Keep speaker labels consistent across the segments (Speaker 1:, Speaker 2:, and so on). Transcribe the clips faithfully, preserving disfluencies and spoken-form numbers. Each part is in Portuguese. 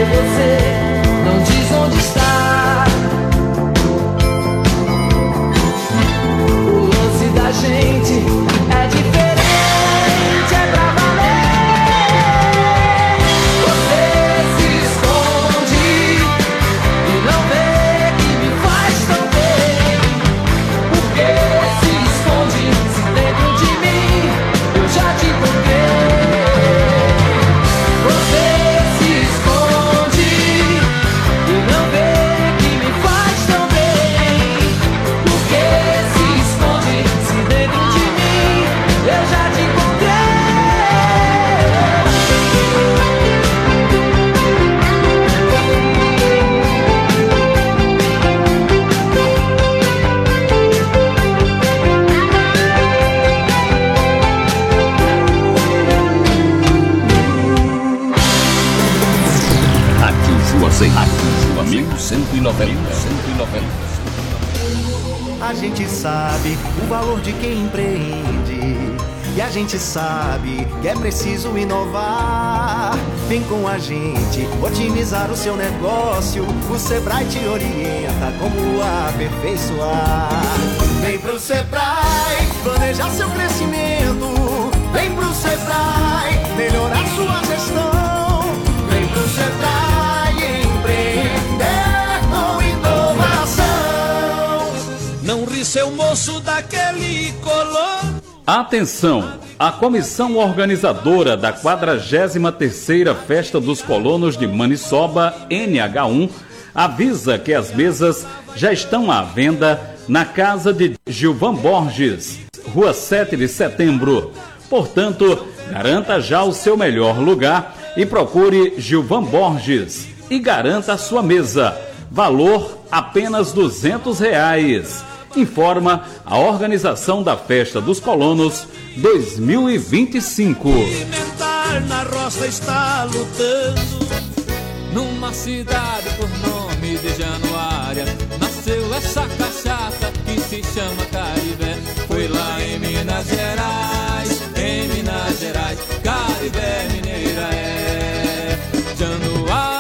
Speaker 1: você não diz onde está. O lance da gente é diferente, é pra valer. Você se esconde e não vê que me faz tão bem. Por que se esconde se dentro de mim eu já te encontrei? Você se esconde e não vê que me faz tão bem. Por que se esconde se dentro de mim eu já te
Speaker 2: Rádio Juazeiro, mil cento e noventa.
Speaker 3: A gente sabe o valor de quem empreende, e a gente sabe que é preciso inovar. Vem com a gente otimizar o seu negócio, o Sebrae te orienta como aperfeiçoar. Vem pro Sebrae planejar seu crescimento, vem pro Sebrae melhorar sua gestão. Vem pro Sebrae empreender com inovação.
Speaker 4: Não ri seu moço daquele colono.
Speaker 5: Atenção! A comissão organizadora da quadragésima terceira Festa dos Colonos de Maniçoba, N H um, avisa que as mesas já estão à venda na casa de Gilvan Borges, Rua sete de Setembro. Portanto, garanta já o seu melhor lugar e procure Gilvan Borges e garanta a sua mesa. Valor apenas duzentos reais. Informa a organização da Festa dos Colonos dois mil e vinte e cinco.
Speaker 4: Alimentar na roça está lutando. Numa cidade por nome de Januária, nasceu essa cachaça que se chama Caribé. Foi lá em Minas Gerais, em Minas Gerais, Caribé mineira é Januária.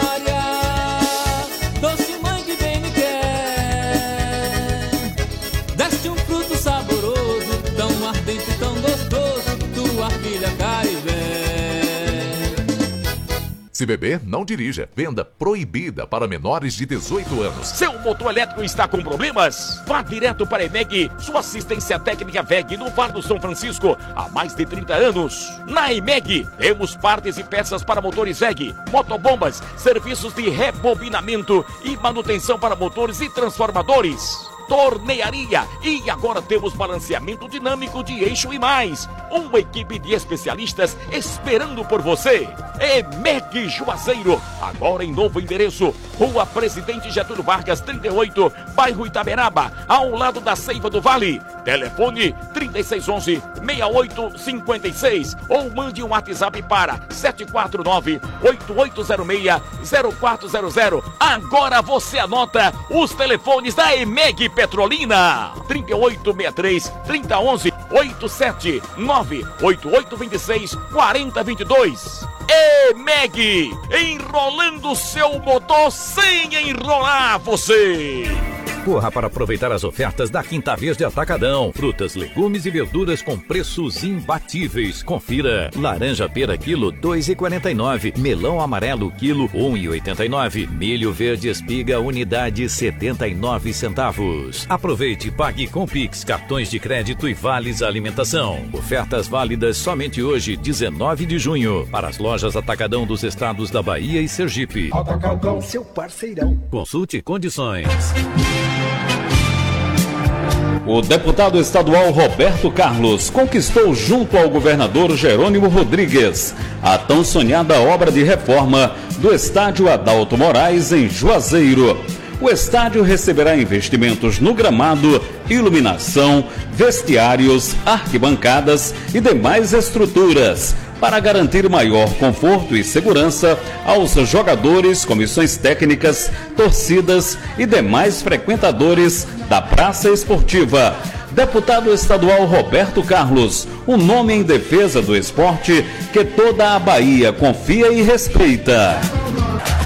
Speaker 4: Doce mãe que bem me quer, deste um fruto saboroso, tão ardente, tão gostoso, tua filha Caribé.
Speaker 6: Se beber, não dirija. Venda proibida para menores de dezoito anos.
Speaker 7: Seu motor elétrico está com problemas? Vá direto para a EMEG, sua assistência técnica V E G no Vale do São Francisco há mais de trinta anos. Na EMEG, temos partes e peças para motores V E G, motobombas, serviços de rebobinamento e manutenção para motores e transformadores. Tornearia e agora temos balanceamento dinâmico de eixo e mais. Uma equipe de especialistas esperando por você. EMEG Juazeiro, agora em novo endereço, Rua Presidente Getúlio Vargas, trinta e oito, bairro Itaberaba, ao lado da Ceiva do Vale. Telefone trinta e seis onze, sessenta e oito cinquenta e seis ou mande um WhatsApp para sete quatro nove, oito oito zero seis, zero quatro zero zero. Agora você anota os telefones da EMEG Petrolina: trinta e oito sessenta e três, trinta onze, oitenta e sete, nove oito oito dois seis, quarenta vinte e dois. EMEG, enrolando seu motor sem enrolar você.
Speaker 8: Corra para aproveitar as ofertas da Quinta Verde Atacadão. Frutas, legumes e verduras com preços imbatíveis. Confira. Laranja pera quilo dois reais e quarenta e nove centavos. Melão amarelo quilo um real e oitenta e nove centavos. Milho verde espiga unidade setenta e nove centavos. Aproveite e pague com Pix, cartões de crédito e vales alimentação. Ofertas válidas somente hoje, dezenove de junho, para as lojas Atacadão dos estados da Bahia e Sergipe.
Speaker 9: Atacadão, seu parceirão.
Speaker 8: Consulte condições.
Speaker 5: O deputado estadual Roberto Carlos conquistou junto ao governador Jerônimo Rodrigues a tão sonhada obra de reforma do estádio Adalto Moraes em Juazeiro. O estádio receberá investimentos no gramado, iluminação, vestiários, arquibancadas e demais estruturas, para garantir maior conforto e segurança aos jogadores, comissões técnicas, torcidas e demais frequentadores da praça esportiva. Deputado estadual Roberto Carlos, um nome em defesa do esporte que toda a Bahia confia e respeita.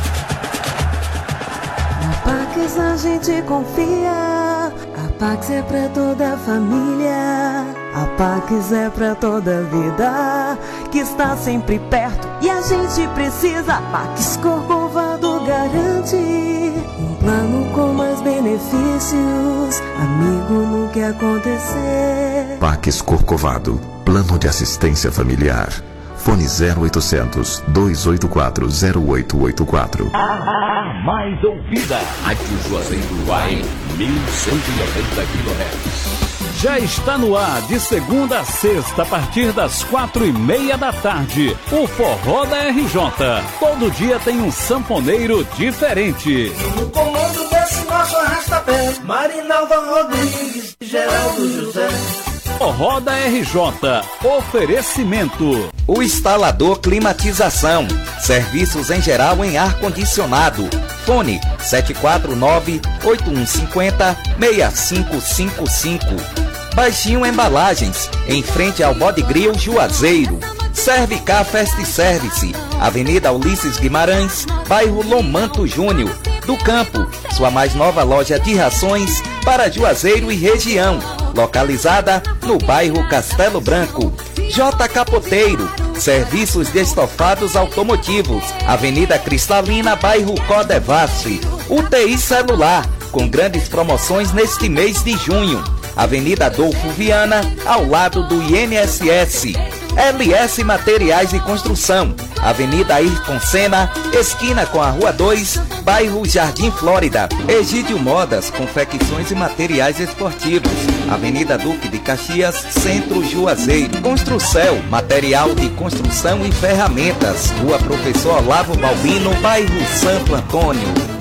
Speaker 10: Pax a gente confia. A Pax é pra toda a família. A Pax é pra toda a vida, que está sempre perto e a gente precisa. Pax Corcovado garante um plano com mais benefícios. Amigo no que acontecer.
Speaker 11: Pax Corcovado, plano de assistência familiar. Fone zero oitocentos, dois oito quatro, zero oito oito quatro.
Speaker 8: A mais ouvida.
Speaker 2: Rádio Juazeiro A M mil cento e noventa quilohertz.
Speaker 5: Já está no ar de segunda a sexta, a partir das quatro e meia da tarde, o Forró da R J. Todo dia tem um sanfoneiro diferente.
Speaker 9: No comando desse nosso arrasta-pé, Marinalva Rodrigues e Geraldo José.
Speaker 5: Forró da R J, oferecimento.
Speaker 12: O instalador climatização, serviços em geral em ar-condicionado. Fone sete quatro nove, oito um cinco zero, seis cinco cinco cinco. Baixinho Embalagens, em frente ao Bode Grill Juazeiro. Servicar Fast Service, Avenida Ulisses Guimarães, bairro Lomanto Júnior. Do Campo, sua mais nova loja de rações para Juazeiro e região, localizada no bairro Castelo Branco. J Capoteiro, serviços de estofados automotivos, Avenida Cristalina, bairro Codevasf. U T I Celular, com grandes promoções neste mês de junho. Avenida Adolfo Viana, ao lado do I N S S. L S Materiais e Construção, Avenida Ayrton Senna, esquina com a Rua dois, bairro Jardim Flórida. Egídio Modas, confecções e materiais esportivos, Avenida Duque de Caxias, Centro Juazeiro. Construcel, material de construção e ferramentas, Rua Professor Olavo Balbino, bairro Santo Antônio.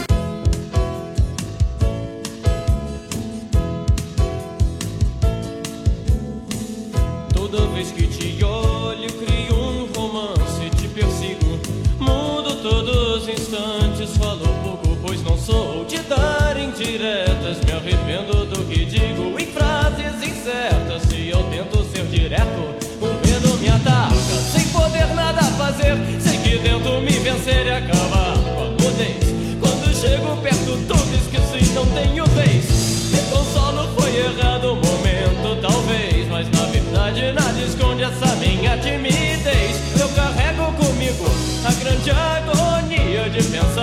Speaker 13: Toda vez que te olho, crio um romance, te persigo. Mudo todos os instantes, falo pouco, pois não sou de dar indiretas. Me arrependo do que digo em frases incertas. Se eu tento ser direto, o medo me ataca. Sem poder nada fazer, sei que tento me vencer e acabar com a mudez. Quando chego perto, tudo esqueci, não tenho vez. Me consolo, foi errado o momento, talvez, mas na verdade nada esconde essa minha timidez. Eu carrego comigo a grande agonia de pensar